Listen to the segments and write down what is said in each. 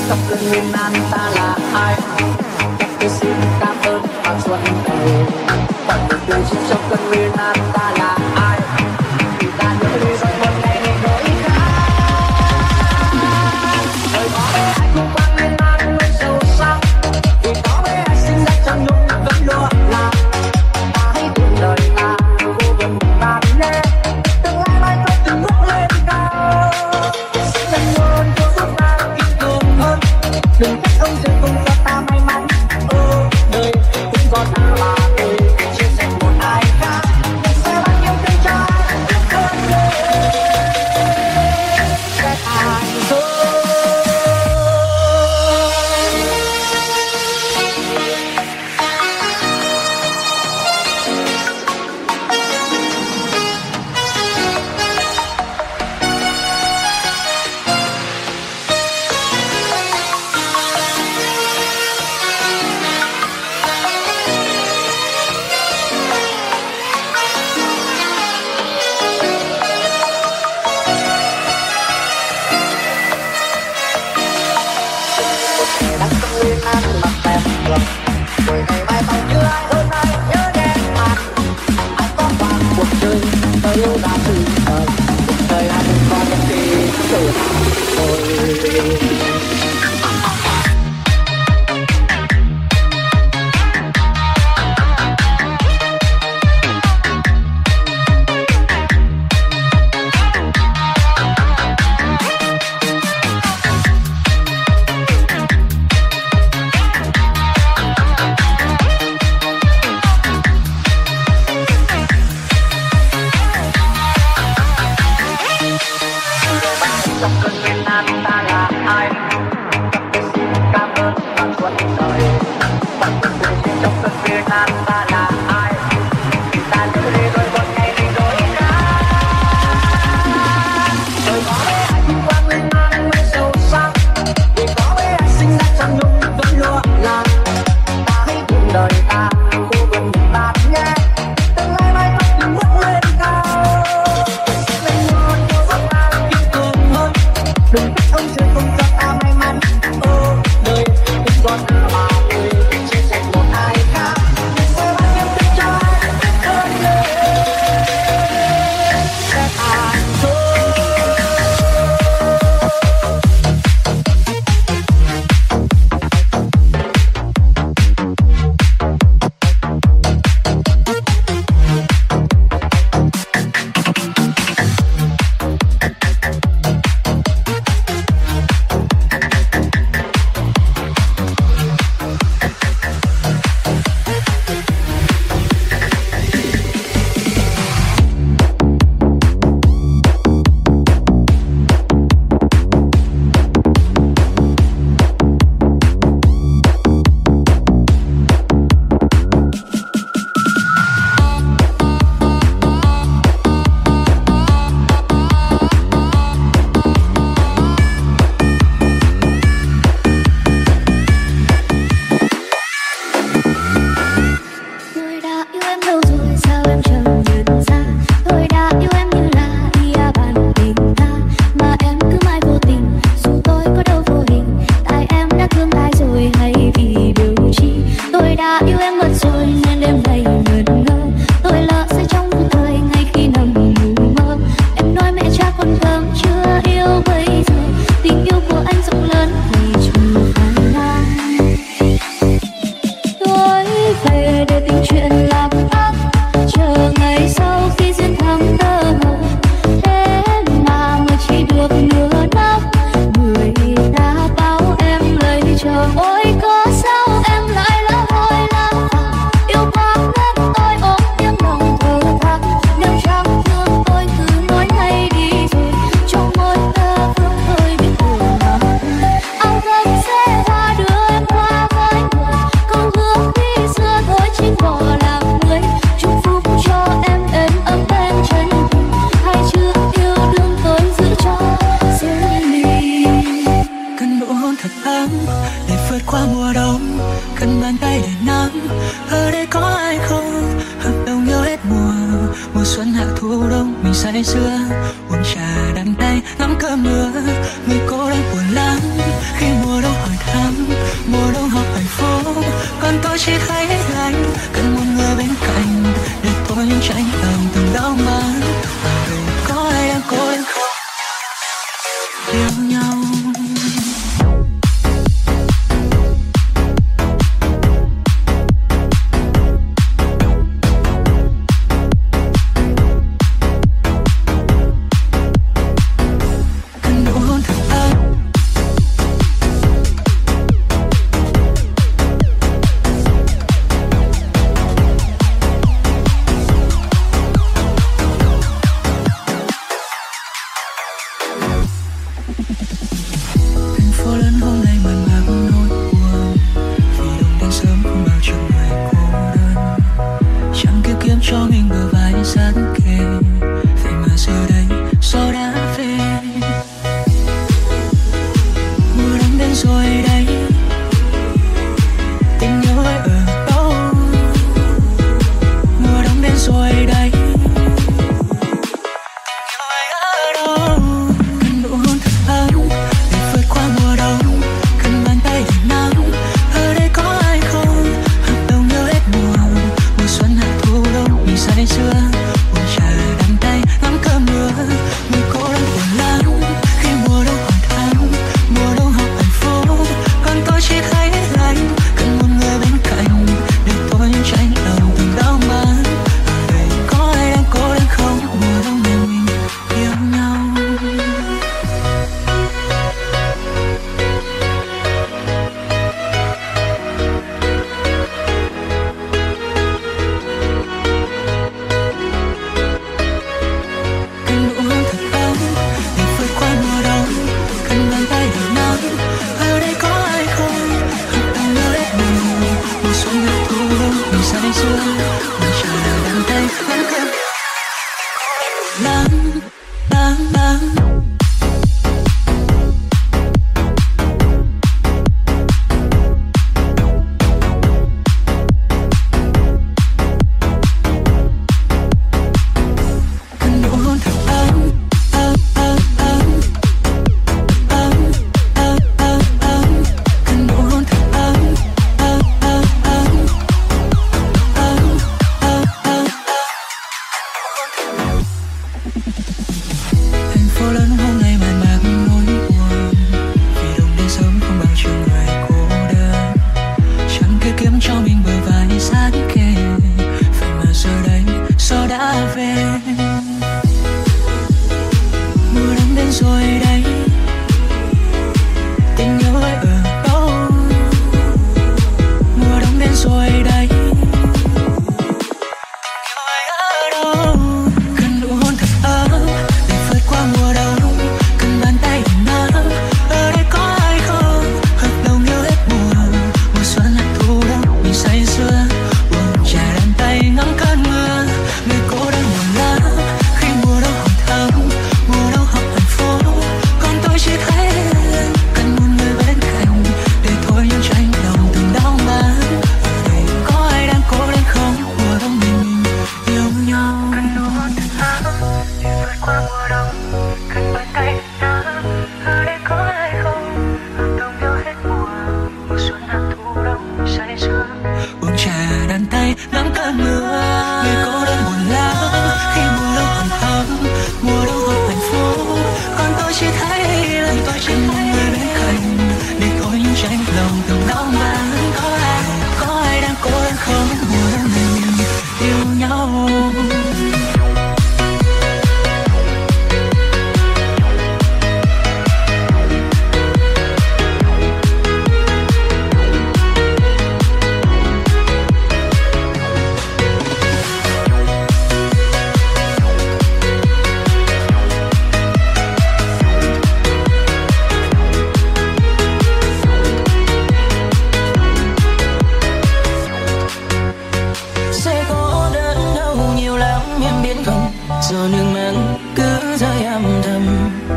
khắp nguyên nan ta là ai. Tôi xin cảm ơn và suốt đời còn một đời xin trong cơn nguyên nan ta là ai. Vì ta nhớ đi rồi một ngày nên đổi khác. Đời có với ai cũng qua nguyên nan luôn sâu sắc. Vì có với ai sinh ra trong nhung vẫn lúa là. Ta hãy tìm đời ta vô vần ta nhé. Tương lai mai có từng bước lên cao. Xin luôn cho giúp ta kiên cường hơn. Đừng trách ông trời không cho ta may mắn. Đời cũng có ta là tôi chia sẻ một ai khác. Mình sẽ bao nhiêu tình cho ai biết hơn đời. Sẽ thành thôi. Đã không nguyên an mặt đẹp lòng. Rồi ngày mai tao như ai hơn ai nhớ đêm mặt. Ai có vàng cuộc chơi tôi yêu đã từ thời. Cuộc đời anh có những gì từ tôi. Trong cơn nguyên nan ta là ai. Tôi xin cảm ơn và suốt đời còn một đời xin trong cơn nguyên nan ta là ai. Vì ta nhớ đi rồi một ngày thì đổi khác. Đời có với ai cũng qua nguyên nan mới sâu sắc. Vì có với ai sinh ra trong nhung vẫn lúa là. Ta hãy tìm đời ta vô vần ta nhé. Tương lai mai có từng bước lên cao. Mình luôn cho giúp ta kiên cường hơn. Đừng trách ông trời không cho ta may mắn. Đời cũng có ta là tôi chia sẻ một ai khác. Mình sẽ bao nhiêu tình cho ai biết hơn đời. Sẽ thành thôi. Tôi đã yêu em lâu rồi sao em chẳng nhận ra. Tôi đã yêu em như là ia bàn tình ta. Mà em cứ mãi vô tình. Dù tôi có đâu vô hình. Tại em đã thương ai rồi hay vì điều chi. Tôi đã yêu em mất rồi nên đêm nay ngẩn ngơ. Tôi lỡ say trong vô thời ngay khi nằm ngủ mơ. Em nói mẹ cha con cơm chưa yêu bây giờ. Tình yêu của anh rộng lớn vì chẳng phải là. Tôi về để tình chuyện làm ác. Chờ ngày sau khi duyên thắm tơ hồng. Thế mà mới chỉ được nửa năm. Người ta bảo em lời chờ. Ôi có sao em lại lỡ hồi lạc. Yêu quá nên tôi ôm tiếng lòng thở than. Nếu chẳng thương tôi cứ nói ngay đi rồi. Trong môi tơ vương hơi biết buồn mà. Áo gấm sẽ hoa đưa em qua với người. Câu hứa khi xưa thôi chính bỏ làm người. Chúc phúc cho em êm ấm bên chân cùng. Hai chữ yêu đương tôi giữ cho riêng mình. Cần nụ hôn thật ấm để vượt qua mùa đông. Cần bàn tay để nắm. Ở đây có ai không? Hợp đồng yêu hết mùa. Mùa xuân hạ thu đông mình say sưa. Uống trà đắng tay ngắm cơm mưa. Người cô đơn buồn lắm khi mùa đông chỉ thấy anh cần một người bên cạnh để tôi tránh lòng từng đau mất. Có ai đang cố gắng không yêu nhau. giọt nước mắt cứ rơi âm thầm.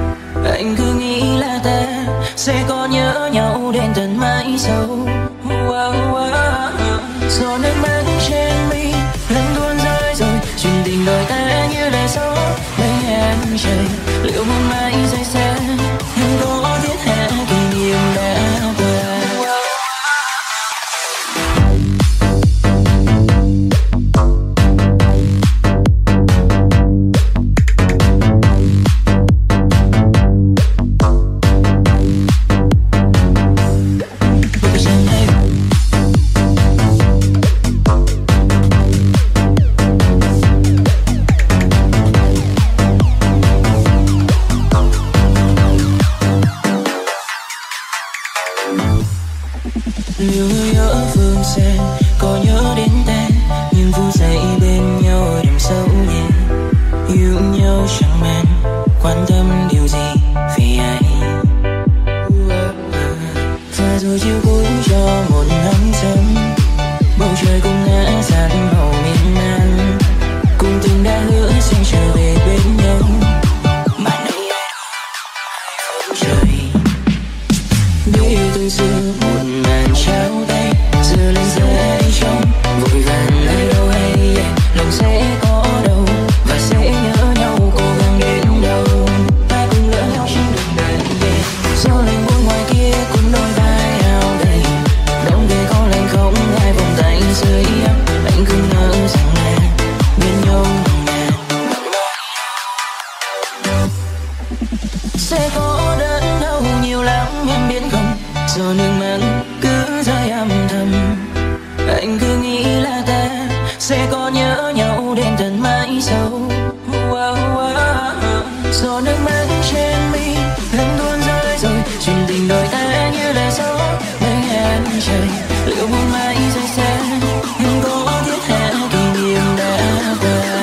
Anh cứ nghĩ là ta sẽ có nhớ nhau đến tận mãi sau. Giọt nước mắt trên mi lần tuôn rơi rồi, chuyện tình đôi ta như làn gió mây hàng trời. Liệu một mai rơi xa em có thiết hạ kỷ niệm đã qua. Liệu người ở phương xa có nhớ đến ta, nhưng vui dậy bên nhau đêm sâu nhẹ, yêu nhau chẳng màng quan tâm điều gì vì ai. Và rồi chiều cuối cho một nắng sớm, bầu trời cũng ngã dạt màu miên man, cùng từng đã hứa sẽ trở về bên nhau, mà nay ai không trời. Biết từng xưa một màn trao tay, giờ lên rơi trong vội vàng nơi đâu hay lòng sẽ có đâu và sẽ nhớ nhau, cố gắng đến đâu ta cùng lỡ nhau trên đường đời về. Gió lạnh buốt ngoài kia cuốn đôi vai áo đầy, đông về có lạnh không ai vòng tay dưới ấm, anh cứ ngỡ rằng là bên nhau mà sẽ có đớn đau nhiều lắm em biết không, do nước mắt cứ rơi âm thầm. Anh cứ nghĩ là ta sẽ có nhớ nhau đến tận mãi sau. Giọt nước mắt trên mi lần tuôn rơi rồi, chuyện tình đời ta như là gió bay ngang trời. Liệu một mai rời xa em có thiết hạ kỷ niệm đã qua.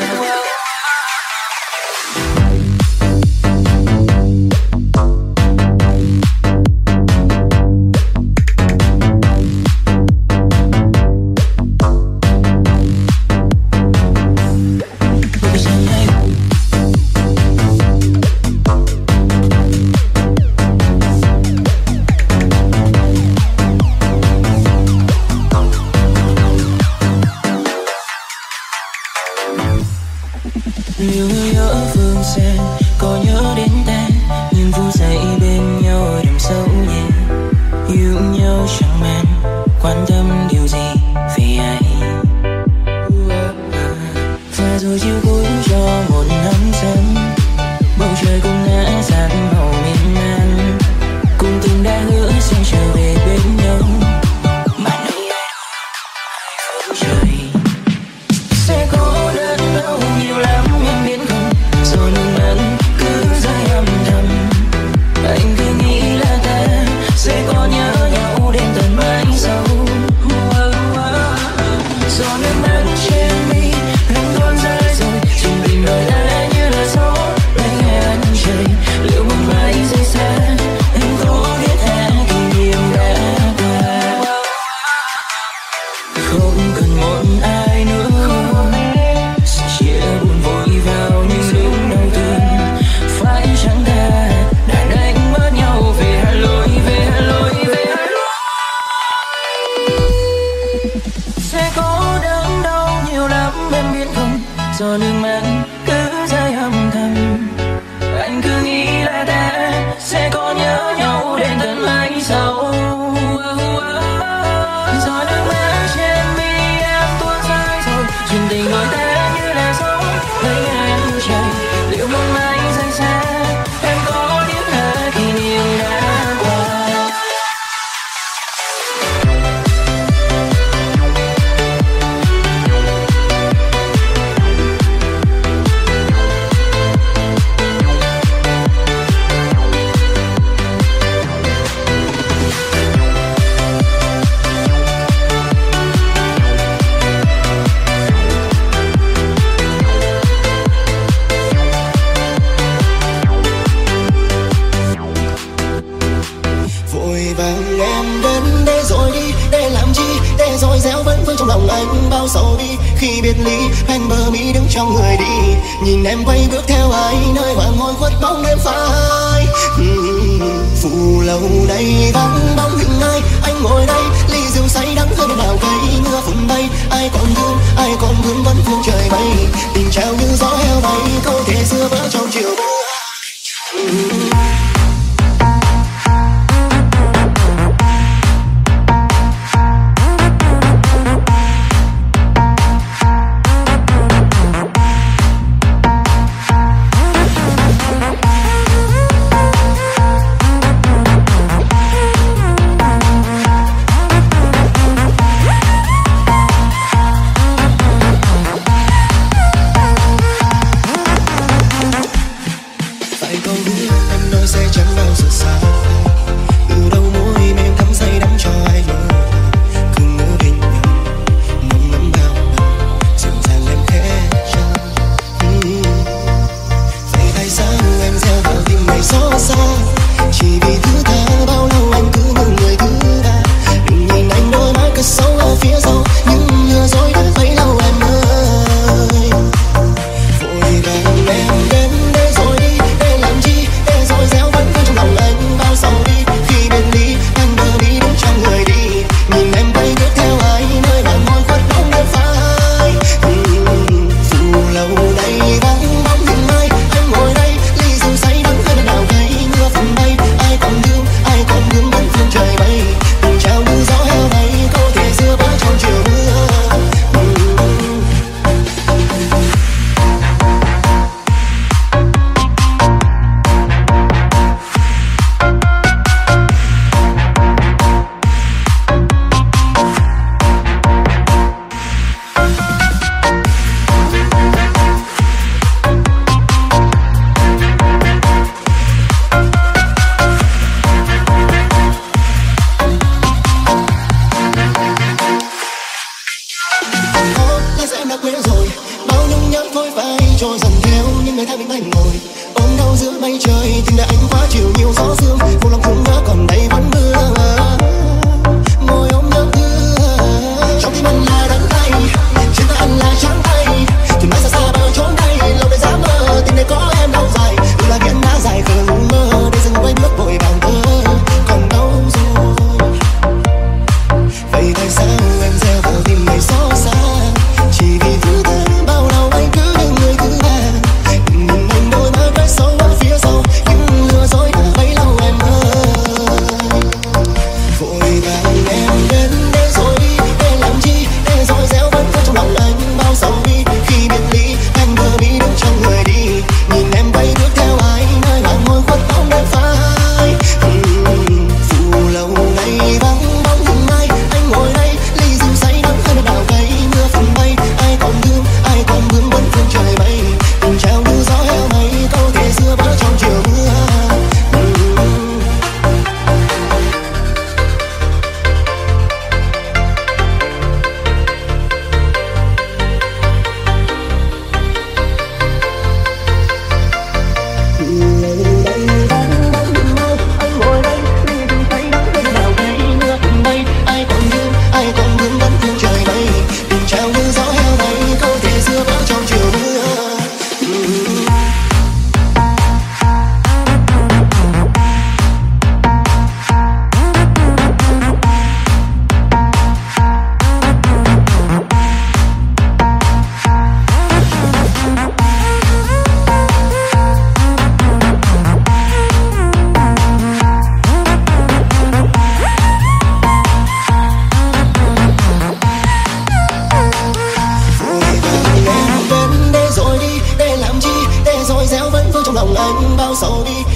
Nhiều người ở phương xa có nhớ đến ta, nhưng vui dậy bên nhau đêm sâu nhẹ, yêu nhau chẳng màng quan tâm điều gì vì ai. Và rồi chiều cuối cho một nắng sớm, bầu trời cũng ngã dạt màu miên man, cùng từng đã hứa sẽ trở về bên nhau, mà nay ai không trời. Sẽ có đớn đau nhiều lắm em biết không, do nước mắt cứ rơi âm thầm. Anh cứ nghĩ là ta sẽ có nhớ nhau đến tận mãi sau. Do nước mắt trên mi lần tuôn rơi rồi, chuyện tình đời ta như là gió bay ngang trời. Liệu một mai rời xa em có biết hạ kỷ niệm đã qua. Không cần một ai nữa, chia buồn vội vào những lúc đau thương. Phải chăng ta đã đánh mất nhau về hai lối, về hai lối, về hai lối. Sẽ có đớn đau nhiều lắm em biết không, do nước mắt cứ rơi âm thầm. Anh cứ nghĩ là ta sẽ có nhớ nhau đến tận mãi sau. Do nước mắt trên mi em tuôn rơi rồi, chuyện tình đôi ta như là gió bay ngang trời. Liệu một mai rời xa em có biết hạ kỷ niệm đã qua. Vội vàng em đến để rồi đi, để làm chi, để rồi gieo vẫn vương trong lòng anh bao sầu bi. Khi biệt ly ven bờ mi đứng trong người đi, nhìn em quay bước theo ai nơi hoàng hôn khuất bóng đêm phai. Phù lâu đây vắng bóng hình ai, anh ngồi đây ly rượu say đắng hơn nào cây mưa phùn bay. Ai còn vương vẫn phương trời bay, tình trao như gió heo bay, câu thề xưa vỡ trong chiều mưa.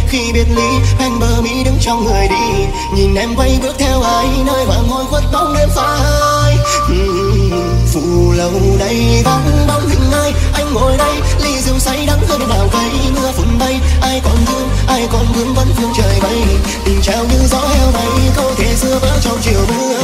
khi biệt ly ven bờ mi đứng trong người đi. Nhìn em quay bước theo ai nơi hoàng hôn khuất bóng đêm phai. Phù lâu đây vắng bóng hình ai, anh ngồi đây ly rượu say đắng hơn đào cây. Mưa phùn bay ai còn thương ai còn vương vẫn phương trời bay. Tình trao như gió heo bay câu thể xưa vỡ trong chiều mưa.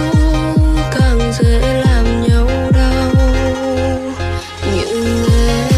dễ làm nhau đau những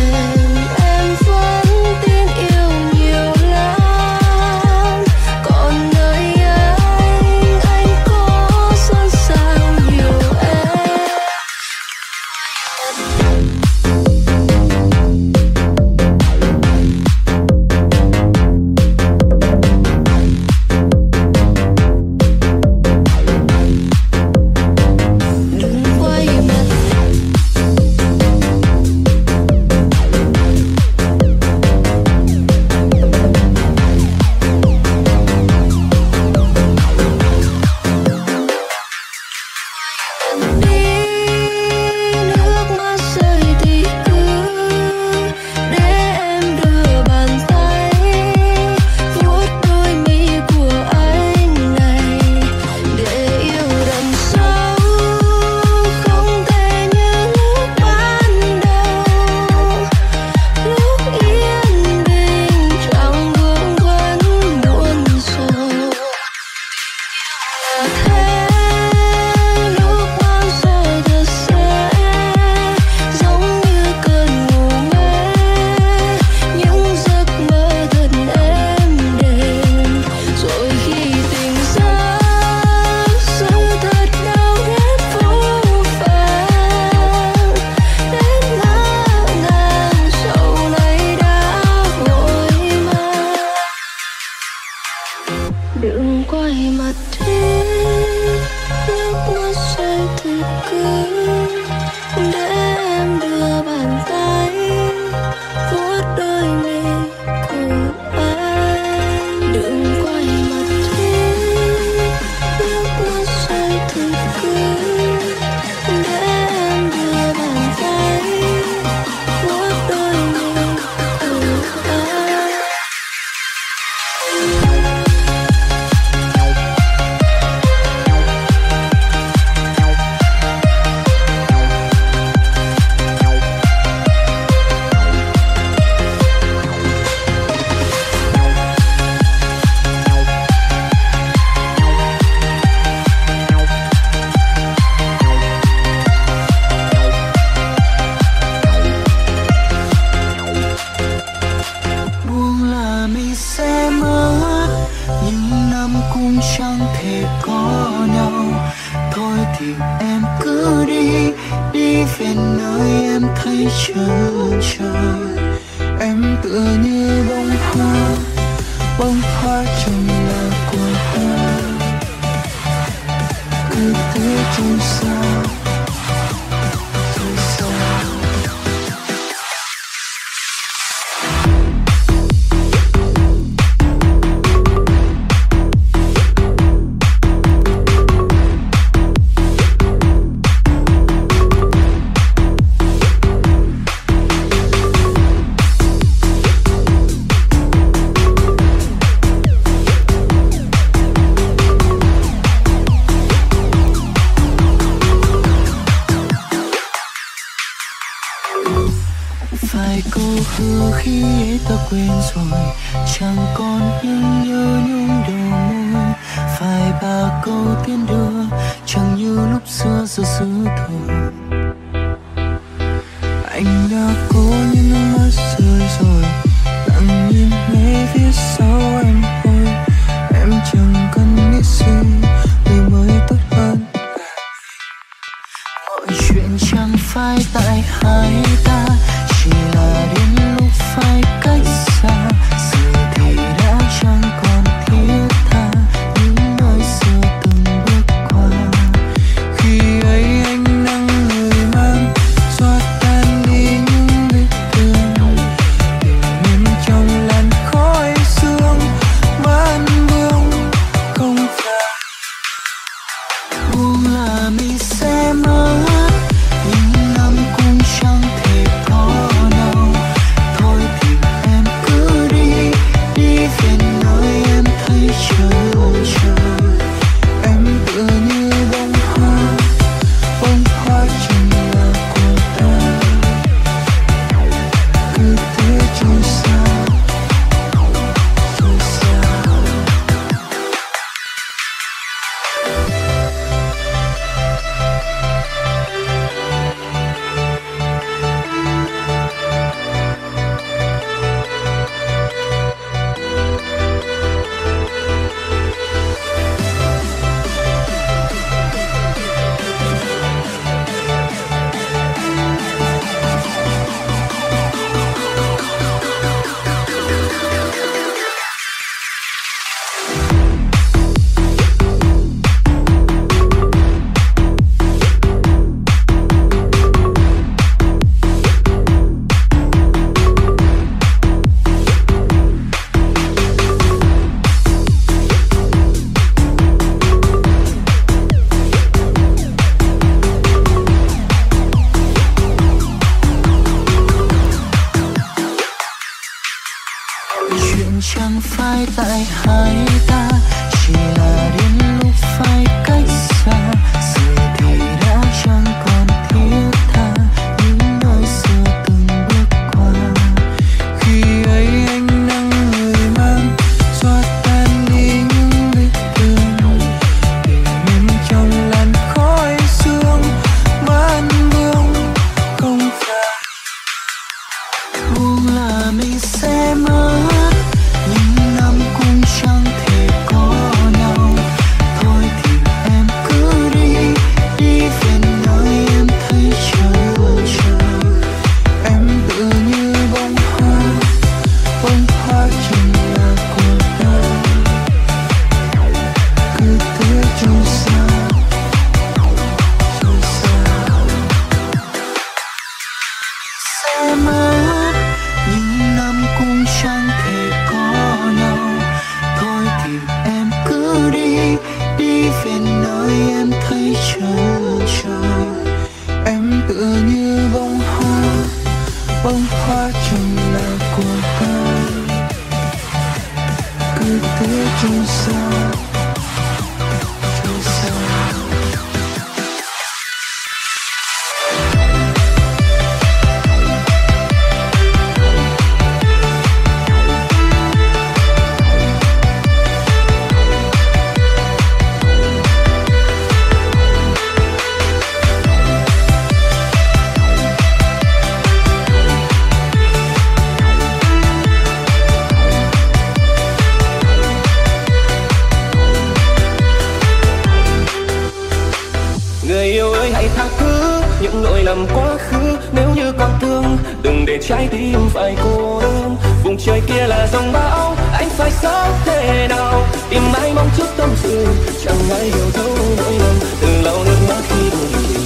thì em cứ đi, đi về nơi em thấy chờ chờ. Em tựa như bông hoa trong là của ta, cứ thế trôi xa. Khi ấy ta quên rồi, chẳng còn những nhớ nhung đầu môi. Vài ba câu tiếng đưa, chẳng như lúc xưa giờ xưa thôi. Anh đã cố nhưng mắt rơi rồi, lặng nhìn ngay phía sau em thôi. Em chẳng cần nghĩ gì, vì mới tốt hơn. Mọi chuyện chẳng phải tại hai ta, chỉ là đến lúc phải cách xa. Giờ thì đã chẳng còn thiết tha những nơi xưa từng bước qua. Khi ấy anh nắng người mang xóa tan đi những vết thương, bình yên trong làn khói sương man vương. Không phải buông là mình sẽ mất những năm cũng chẳng thể có đâu. Thôi thì em cứ đi, đi về nơi em thấy chờ chờ. Em tựa như bông hoa trong là của ta, cứ thế trôi xa, trôi xa. Chuyện chẳng phải tại hai ta, chỉ là đến lúc phải cách xa. Giờ thì đã chẳng còn thiết tha những nơi xưa từng bước qua. Khi ấy anh nắng người mang xóa tan đi những vết thương, bình yên trong làn khói sương man vương. Không phải buông là mình sẽ mất những năm cũng chẳng thể có nhau. Thôi thì em cứ đi, đi về nơi em thấy chờ chờ. Em tựa như bông hoa trong là của ta, cứ thế trôi xa, trôi xa. Sẽ mất những năm cũng chẳng thể có nhau. Thôi thì em cứ đi, đi về nơi em thấy chờ chờ. Em tựa như bông hoa trong là của ta, cứ thế trôi xa, trôi xa. Người yêu ơi hãy tha thứ những lỗi lầm quá khứ, nếu như còn thương đừng để trái tim phải cô đơn. Vùng trời kia là dòng bão, anh phải sống thế nào, tìm mãi mong chút tâm sự, chẳng ai hiểu thấu nỗi lòng, từng lau nước mắt khi buồn vì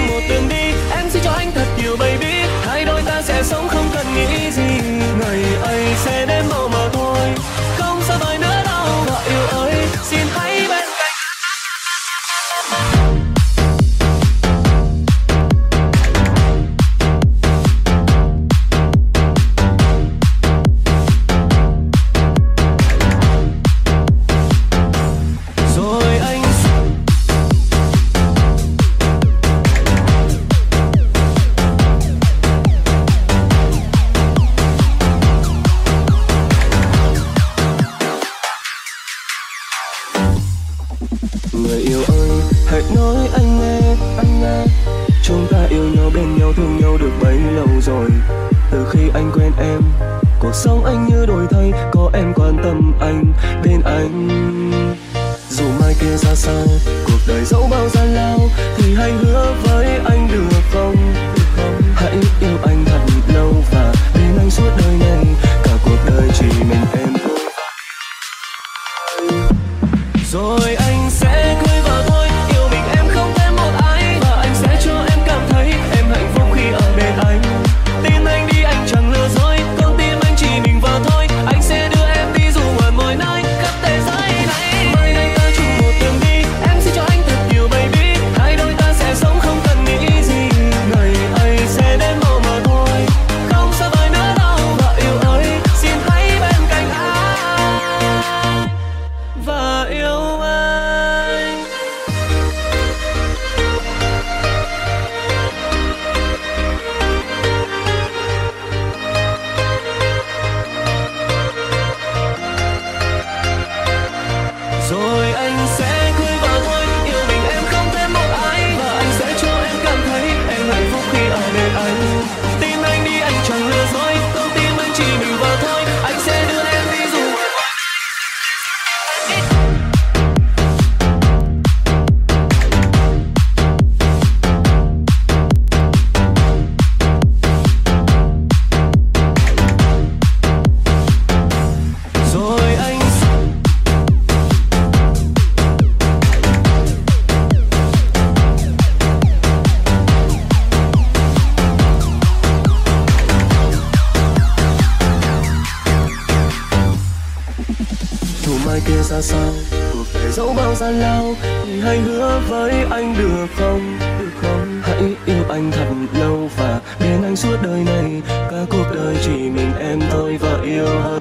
sẽ sống không cần nghĩ gì. Ngày ấy sẽ đến màu mà thôi, không xa vời nữa đâu. Vợ yêu ơi, xin hãy bên cạnh. Người yêu ơi, hãy nói anh nghe, chúng ta yêu nhau bên nhau thương nhau được bấy lâu rồi. Từ khi anh quen em, cuộc sống anh như đổi thay, có em quan tâm anh, bên anh. Dù mai kia ra sao, cuộc đời dẫu bao gian lao, thì hãy hứa với anh được không? Hãy yêu anh thật lâu và bên anh suốt đời này, cả cuộc đời chỉ mình em thôi. Rồi anh sẽ cưới vợ thôi, yêu mình em không thêm một ai, và anh sẽ cho em cảm thấy em hạnh phúc khi ở bên anh. Tin anh đi, anh chẳng lừa dối, con tim anh chỉ mình vợ thôi. Anh sẽ đưa em đi dù ở mọi nơi khắp thế giới này. Mai đây ta chung một đường đi, em sẽ cho anh thật nhiều baby. Hai đôi ta sẽ sống không cần nghĩ gì, ngày ấy sẽ đến màu mà thôi, không xa vời nữa đâu. Vợ yêu ơi, xin hãy bên cạnh anh. Vợ yêu anh. Rồi anh sẽ cưới vợ thôi, yêu mình em không thêm một ai, và anh sẽ cho em cảm thấy em hạnh phúc khi ở bên anh. Tin anh đi, anh chẳng lừa dối, con tim anh chỉ mình vợ thôi. Anh sẽ đưa em đi dù rồi anh. Dù mai kia xa sao, cuộc đời dẫu bao gian lao, thì hãy hứa với anh được không? Hãy yêu anh thật lâu và bên anh suốt đời này, cả cuộc đời chỉ mình em thôi. Vợ yêu ơi.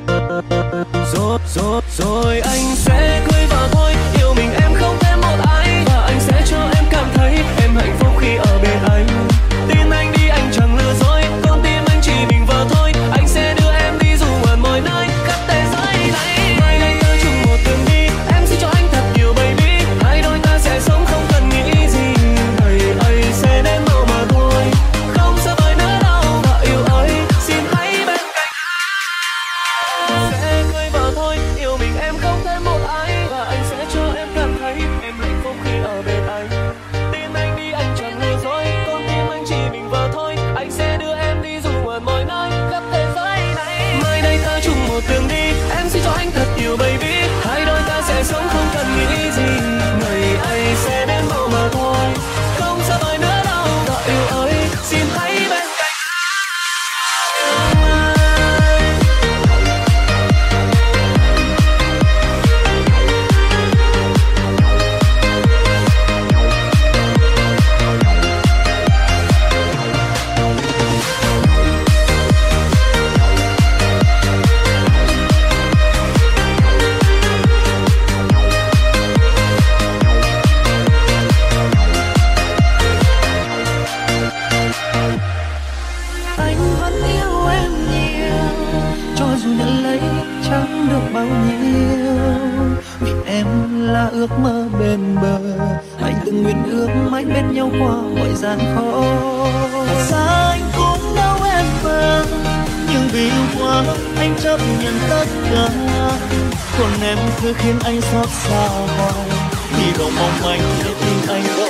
Rồi anh sẽ cưới vợ thôi, yêu mình em không thêm một ai, và anh sẽ cho em cảm thấy em hạnh phúc khi ở bên anh. Tin anh đi, anh chẳng lừa dối, con tim anh chỉ mình vợ thôi. Anh sẽ đưa em đi dù ở mọi nơi khắp thế giới này. Mai đây ta chung một đường đi, em sẽ cho anh thật nhiều baby. Hai đôi ta sẽ sống không cần nghĩ gì, ngày ấy sẽ đến màu mà thôi, không xa vời nữa đâu. Vợ yêu ơi, xin hãy bên cạnh anh. Sẽ cưới vợ thôi, yêu mình em không thêm một ai, và anh sẽ cho em cảm thấy em hạnh phúc khi ở bên anh. Tin anh đi, anh chẳng lừa dối, con tim anh chỉ mình vợ thôi. Anh sẽ đưa em đi dù ở mọi nơi khắp thế giới này. Mai đây ta chung một đường đi, em sẽ cho anh thật nhiều baby. Hai đôi ta sẽ sống không cần nghĩ gì, ngày ấy sẽ đến màu mà thôi, không xa vời nữa đâu. Vợ yêu ơi, xin hãy bên cạnh anh. Anh vẫn yêu em nhiều, cho dù nhận lấy chẳng được bao nhiêu, vì em là ước mơ bên bờ. Anh từng nguyện ước mãi bên nhau qua mọi gian khó. Xa anh cũng đau em vâng, nhưng vì yêu quá anh chấp nhận tất cả. Còn em cứ khiến anh xót xa hoài, vì không mong anh để tin anh đâu.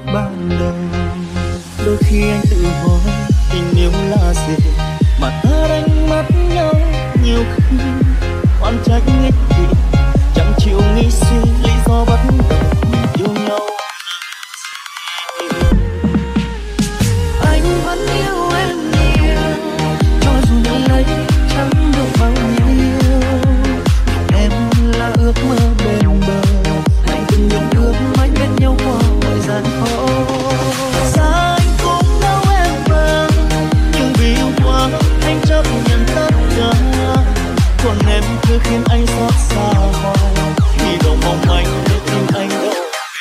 lúc ban đầu. Đôi khi anh tự hỏi tình yêu là gì mà ta đánh mất nhau nhiều khi oan trách ích kỷ, chẳng chịu nghĩ suy lý do bắt đầu yêu nhau. Anh vẫn yêu em nhiều, cho dù nhận lấy chẳng được bao nhiêu. Em là ước mơ bền bờ, anh từng nguyện ước mãi bên nhau qua mọi gian khó. Xa anh cũng đau em vàng, nhưng vì yêu quá anh chấp nhận tất cả. Còn em cứ khiến anh xót xa hoài, hy vọng mong manh để tìm anh đâu.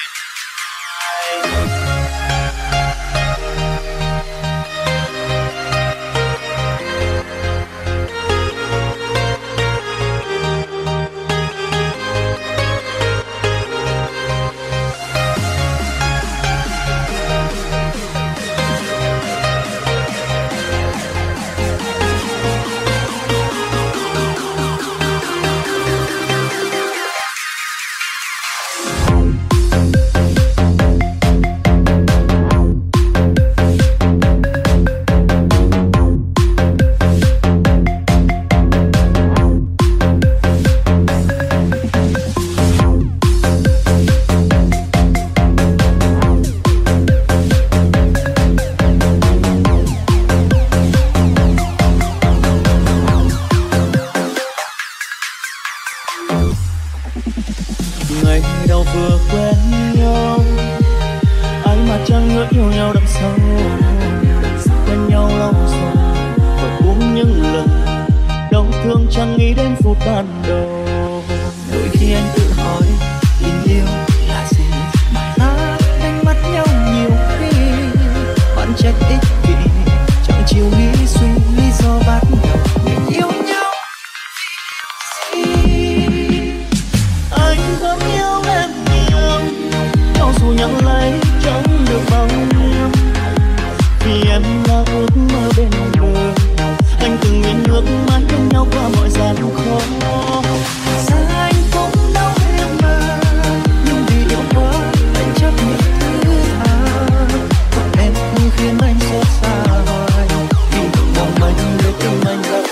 Ngày đầu vừa quen nhau, ai mà chẳng ngỡ yêu nhau đậm sâu. Quen nhau lâu rồi, và uống những lần đau thương chẳng nghĩ đến phút ban đầu. Đôi khi anh tự hỏi tình yêu là gì mà ta đánh mất nhau nhiều khi oan trách ích kỷ, chẳng chịu nghĩ suy lý do bắt đầu mình yêu nhau. Anh vẫn yêu em nhiều, cho dù nhận lấy chẳng được bao nhiêu. Vì em là ước mơ bên bờ, anh từng nguyện ước mãi bên nhau qua mọi gian khó. Xa anh cũng đau em mà, nhưng vì yêu quá anh chấp nhận thứ tha. Còn em cứ khiến anh xót xa hoài, vì mong manh để tìm anh đâu.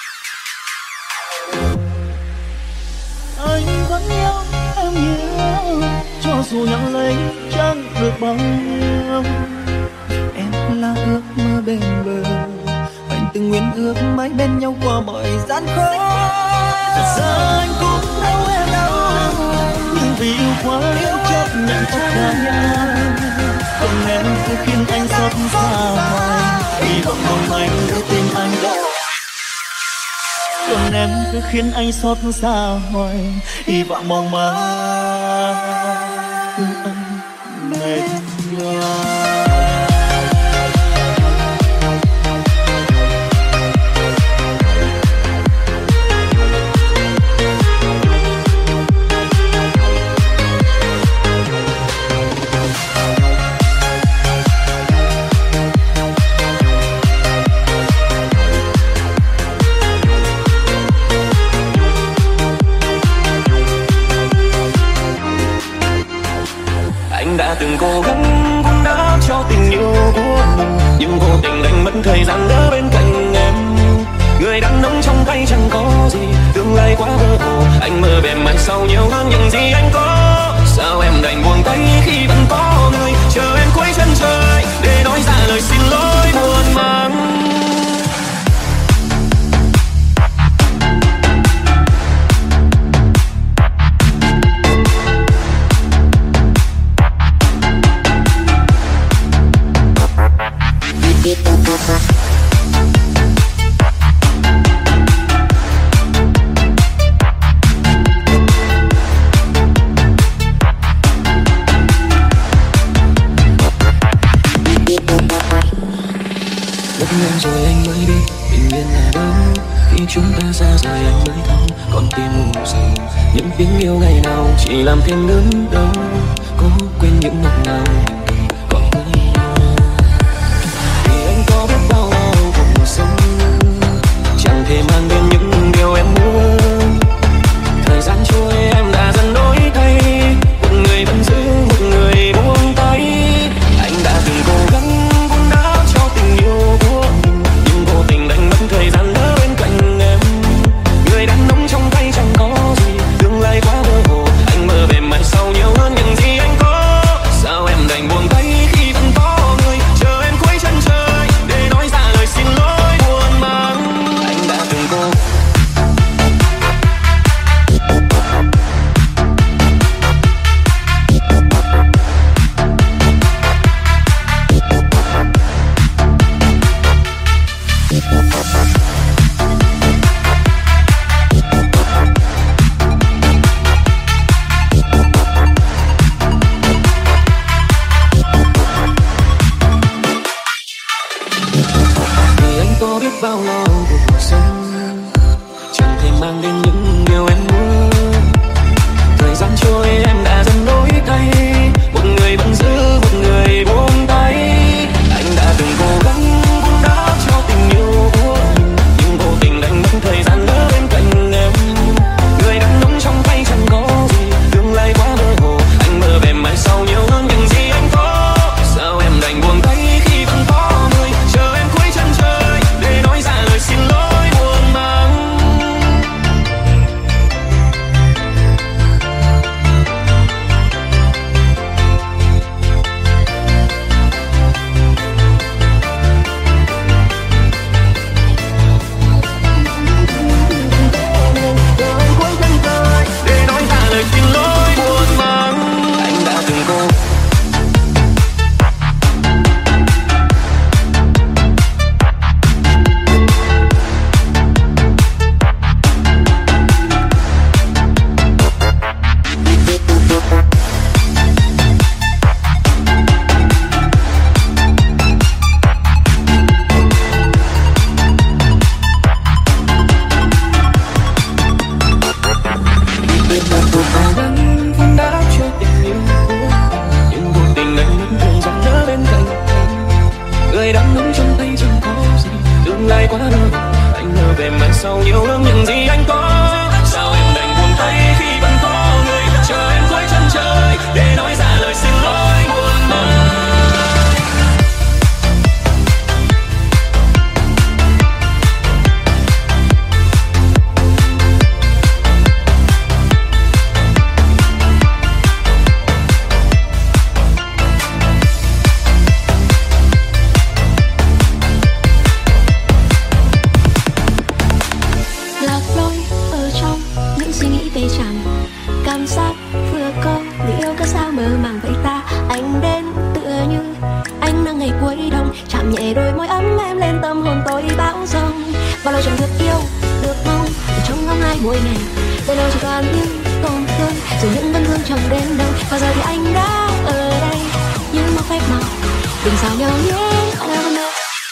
Anh vẫn yêu em nhiều, cho dù nhận lấy chẳng được bao nhiêu. Em là ước mơ bên bờ, anh từng nguyện ước mãi bên nhau qua mọi gian khó. Giờ anh cũng đau em đau, nhưng vì yêu quá yêu chấp nhận tất cả. Còn em cứ khiến anh xót xa hoài, hy vọng mong manh để tìm anh đâu. Còn em cứ khiến anh xót xa hoài, hy vọng mong manh anh mệt nhoài. Đã từng cố gắng cũng đã cho tình yêu của mình, nhưng vô tình đánh mất thời gian ở bên cạnh em. Người đàn ông trong tay chẳng có gì, tương lai quá mơ hồ. Anh mơ về mai sau nhiều hơn những gì anh có. Sao em đành buông tay khi vẫn có người chờ em cuối chân trời để nói ra lời xin lỗi buồn mang. Rất nhanh rồi anh mới đi, bình yên là đâu khi chúng ta xa rời anh mới thấu. Còn tim mù rồi những tiếng yêu ngày nào chỉ làm thêm đớn đau. Cố quên những ngọt ngào còn với nhau, vì anh có biết bao cuộc sống chẳng thể mang đến những điều em muốn. Thời gian trôi em đã dần đổi thay, một người vẫn giữ một người buông tay. em ẩn sâu nhiều hơn những gì anh có. Sao em đành buông tay khi vẫn có người chờ em cuối chân trời để nói ra lời xin lỗi muôn nơi. Mỗi ngày để đâu chỉ toàn những tổn thương rồi những vết thương chẳng đến đâu. Và giờ thì anh đã ở đây như một phép màu, đừng sao nhau nhé. I never know.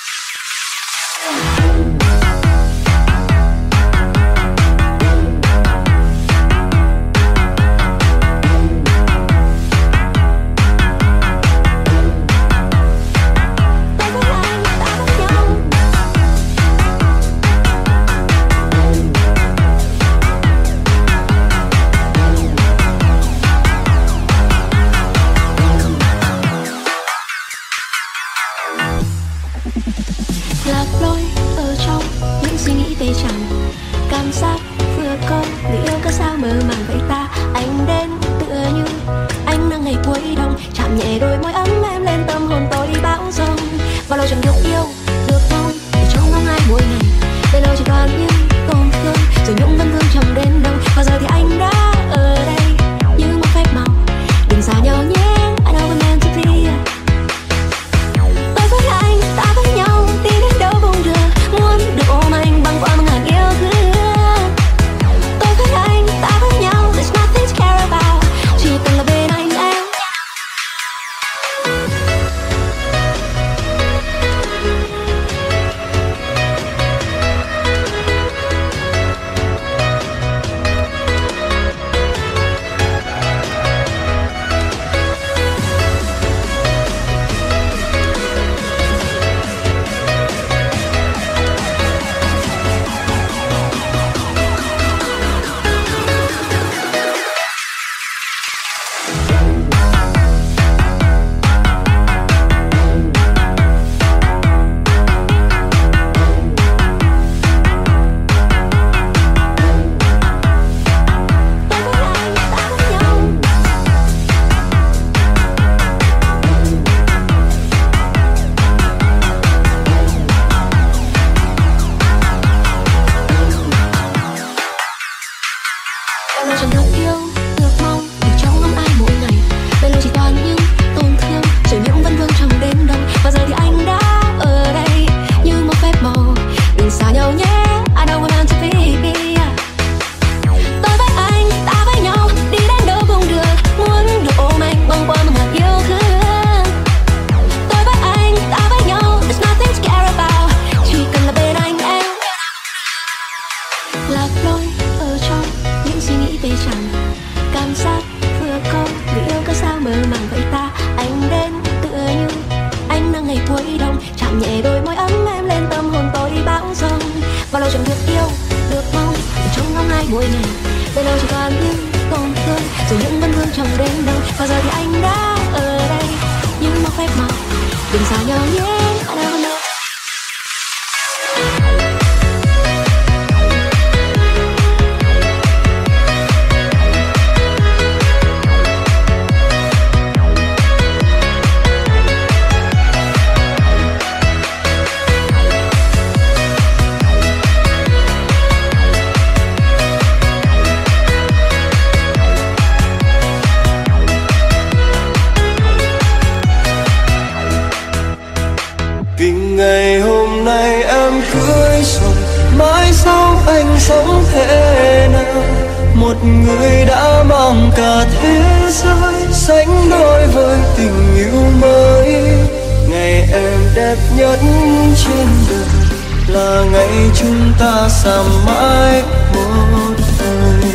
Người đã mang cả thế giới sánh đôi với tình yêu mới. Ngày em đẹp nhất trên đời là ngày chúng ta xa mãi một đời.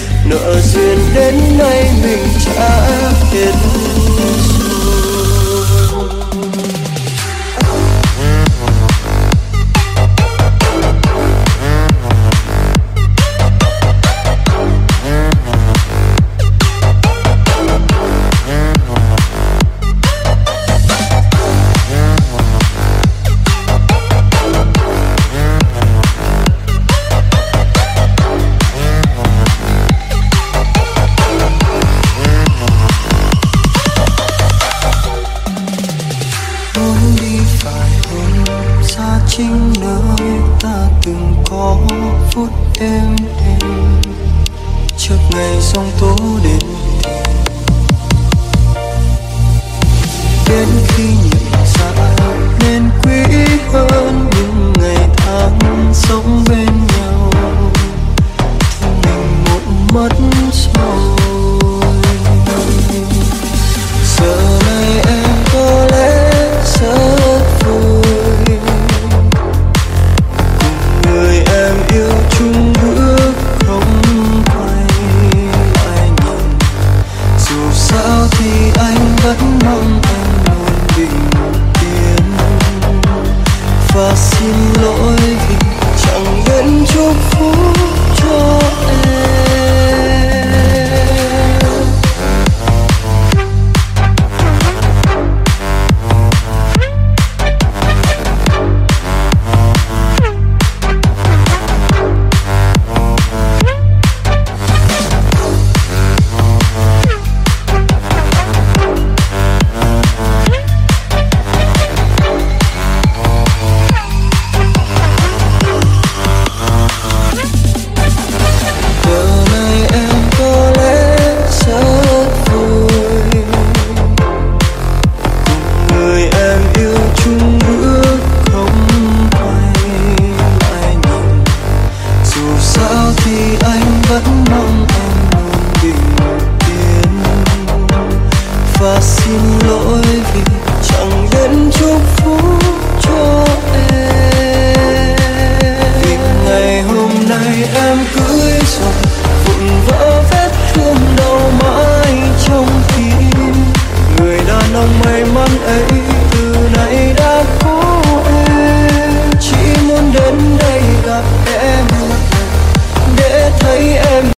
Nợ duyên đến nay mình trả hết rồi. êm đềm trước ngày giông tố đến đến khi nhận ra nên quý hơn những ngày tháng sống bên nhau thì mình muộn mất rồi. Giờ này em có lẽ rất vui cùng người em yêu chung bước không quay lại nhìn. Dù sao thì anh vẫn mong em luôn bình yên và xin lỗi vì chẳng biết chúc phúc cho em. Và xin lỗi vì chẳng biết chúc phúc cho em. Vì ngày hôm nay em cưới rồi, vụn vỡ vết thương đau mãi trong tim. Người đàn ông may mắn ấy